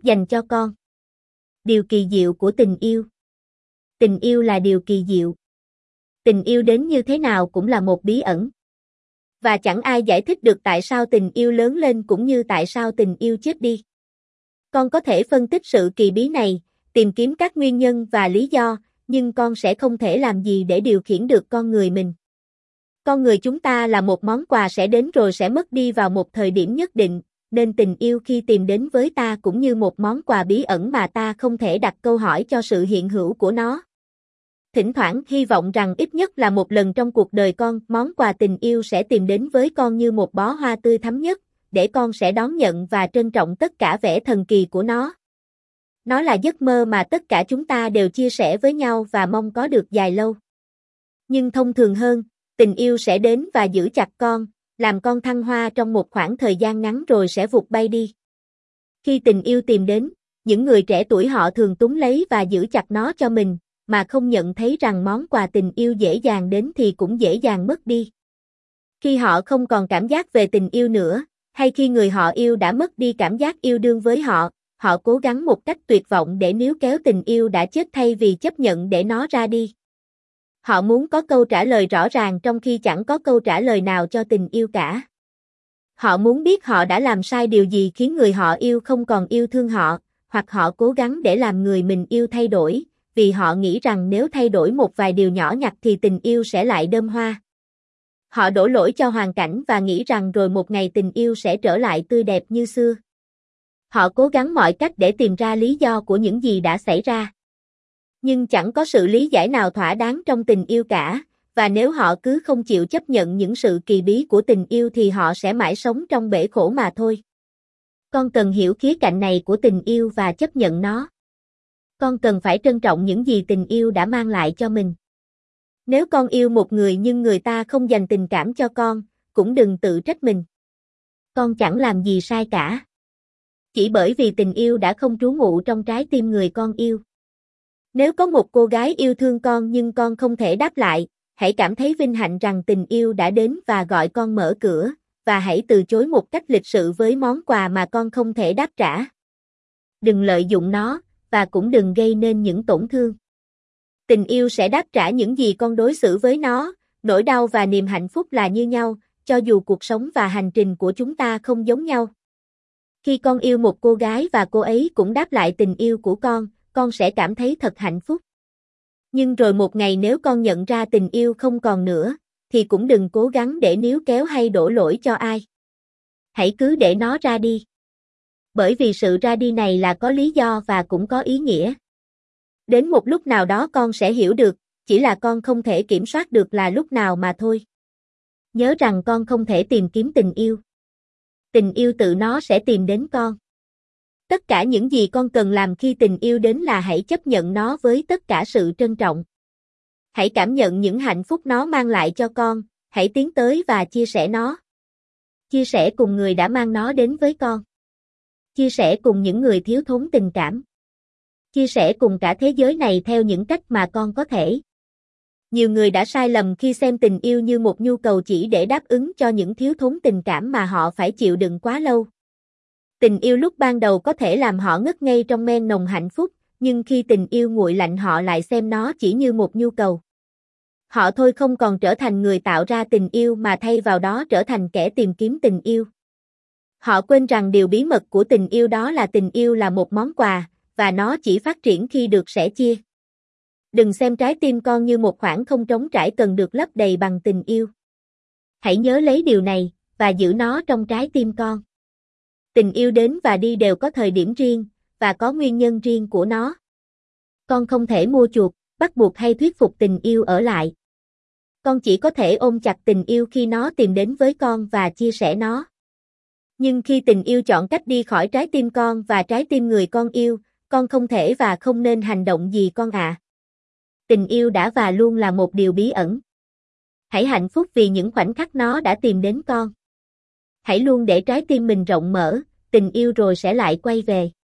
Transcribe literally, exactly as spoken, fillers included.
dành cho con. Điều kỳ diệu của tình yêu. Tình yêu là điều kỳ diệu. Tình yêu đến như thế nào cũng là một bí ẩn. Và chẳng ai giải thích được tại sao tình yêu lớn lên cũng như tại sao tình yêu chết đi. Con có thể phân tích sự kỳ bí này, tìm kiếm các nguyên nhân và lý do, nhưng con sẽ không thể làm gì để điều khiển được con người mình. Con người chúng ta là một món quà sẽ đến rồi sẽ mất đi vào một thời điểm nhất định, nên tình yêu khi tìm đến với ta cũng như một món quà bí ẩn mà ta không thể đặt câu hỏi cho sự hiện hữu của nó. Thỉnh thoảng hy vọng rằng ít nhất là một lần trong cuộc đời con, món quà tình yêu sẽ tìm đến với con như một bó hoa tươi thắm nhất, để con sẽ đón nhận và trân trọng tất cả vẻ thần kỳ của nó. Nó là giấc mơ mà tất cả chúng ta đều chia sẻ với nhau và mong có được dài lâu. Nhưng thông thường hơn, tình yêu sẽ đến và giữ chặt con, làm con thăng hoa trong một khoảng thời gian ngắn rồi sẽ vụt bay đi. Khi tình yêu tìm đến, những người trẻ tuổi họ thường túm lấy và giữ chặt nó cho mình, mà không nhận thấy rằng món quà tình yêu dễ dàng đến thì cũng dễ dàng mất đi. Khi họ không còn cảm giác về tình yêu nữa, hay khi người họ yêu đã mất đi cảm giác yêu đương với họ, họ cố gắng một cách tuyệt vọng để níu kéo tình yêu đã chết thay vì chấp nhận để nó ra đi. Họ muốn có câu trả lời rõ ràng trong khi chẳng có câu trả lời nào cho tình yêu cả. Họ muốn biết họ đã làm sai điều gì khiến người họ yêu không còn yêu thương họ, hoặc họ cố gắng để làm người mình yêu thay đổi, vì họ nghĩ rằng nếu thay đổi một vài điều nhỏ nhặt thì tình yêu sẽ lại đơm hoa. Họ đổ lỗi cho hoàn cảnh và nghĩ rằng rồi một ngày tình yêu sẽ trở lại tươi đẹp như xưa. Họ cố gắng mọi cách để tìm ra lý do của những gì đã xảy ra. Nhưng chẳng có sự lý giải nào thỏa đáng trong tình yêu cả, và nếu họ cứ không chịu chấp nhận những sự kỳ bí của tình yêu thì họ sẽ mãi sống trong bể khổ mà thôi. Con cần hiểu khía cạnh này của tình yêu và chấp nhận nó. Con cần phải trân trọng những gì tình yêu đã mang lại cho mình. Nếu con yêu một người nhưng người ta không dành tình cảm cho con, cũng đừng tự trách mình. Con chẳng làm gì sai cả. Chỉ bởi vì tình yêu đã không trú ngụ trong trái tim người con yêu. Nếu có một cô gái yêu thương con nhưng con không thể đáp lại, hãy cảm thấy vinh hạnh rằng tình yêu đã đến và gọi con mở cửa, và hãy từ chối một cách lịch sự với món quà mà con không thể đáp trả. Đừng lợi dụng nó, và cũng đừng gây nên những tổn thương. Tình yêu sẽ đáp trả những gì con đối xử với nó, nỗi đau và niềm hạnh phúc là như nhau, cho dù cuộc sống và hành trình của chúng ta không giống nhau. Khi con yêu một cô gái và cô ấy cũng đáp lại tình yêu của con, con sẽ cảm thấy thật hạnh phúc. Nhưng rồi một ngày nếu con nhận ra tình yêu không còn nữa, thì cũng đừng cố gắng để níu kéo hay đổ lỗi cho ai. Hãy cứ để nó ra đi. Bởi vì sự ra đi này là có lý do và cũng có ý nghĩa. Đến một lúc nào đó con sẽ hiểu được, chỉ là con không thể kiểm soát được là lúc nào mà thôi. Nhớ rằng con không thể tìm kiếm tình yêu. Tình yêu tự nó sẽ tìm đến con. Tất cả những gì con cần làm khi tình yêu đến là hãy chấp nhận nó với tất cả sự trân trọng. Hãy cảm nhận những hạnh phúc nó mang lại cho con, hãy tiến tới và chia sẻ nó. Chia sẻ cùng người đã mang nó đến với con. Chia sẻ cùng những người thiếu thốn tình cảm. Chia sẻ cùng cả thế giới này theo những cách mà con có thể. Nhiều người đã sai lầm khi xem tình yêu như một nhu cầu chỉ để đáp ứng cho những thiếu thốn tình cảm mà họ phải chịu đựng quá lâu. Tình yêu lúc ban đầu có thể làm họ ngất ngây trong men nồng hạnh phúc, nhưng khi tình yêu nguội lạnh họ lại xem nó chỉ như một nhu cầu. Họ thôi không còn trở thành người tạo ra tình yêu mà thay vào đó trở thành kẻ tìm kiếm tình yêu. Họ quên rằng điều bí mật của tình yêu đó là tình yêu là một món quà, và nó chỉ phát triển khi được sẻ chia. Đừng xem trái tim con như một khoảng không trống trải cần được lấp đầy bằng tình yêu. Hãy nhớ lấy điều này, và giữ nó trong trái tim con. Tình yêu đến và đi đều có thời điểm riêng, và có nguyên nhân riêng của nó. Con không thể mua chuộc, bắt buộc hay thuyết phục tình yêu ở lại. Con chỉ có thể ôm chặt tình yêu khi nó tìm đến với con và chia sẻ nó. Nhưng khi tình yêu chọn cách đi khỏi trái tim con và trái tim người con yêu, con không thể và không nên hành động gì con ạ. À. Tình yêu đã và luôn là một điều bí ẩn. Hãy hạnh phúc vì những khoảnh khắc nó đã tìm đến con. Hãy luôn để trái tim mình rộng mở, tình yêu rồi sẽ lại quay về.